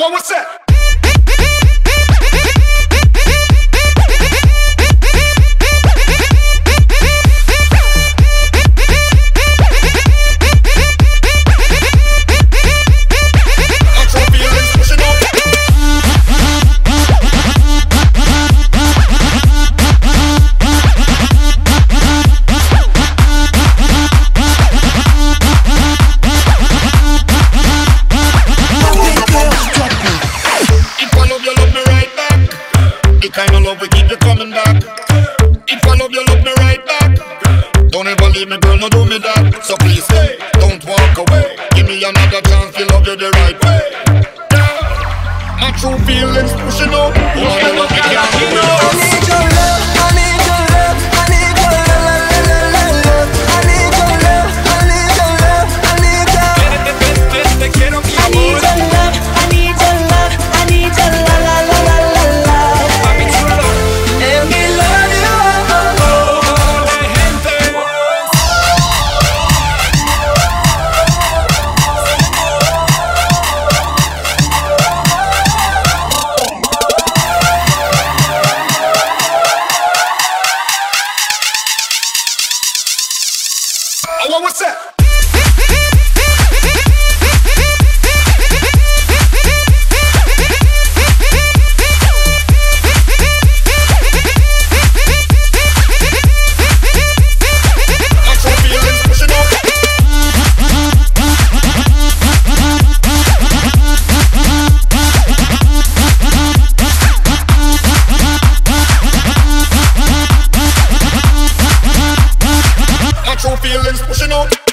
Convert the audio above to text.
want what's that? Kind of love will keep you coming back. If I love you, love me right back. Don't ever leave me, girl, no do me that. So please stay, don't walk away. Give me another chance to love you the right way. Yeah. My true feelings pushing up. Oh, I love you, can't keep me up. I need your love, I need your love, I need your love, love. I need your love, I need your love, I need your love. Te quiero, mi I need amor. your love, I need your love, I need your love, la la la la la. Mami chula. And we love you. Oh, la gente. I want what's that? My true feelings pushing up.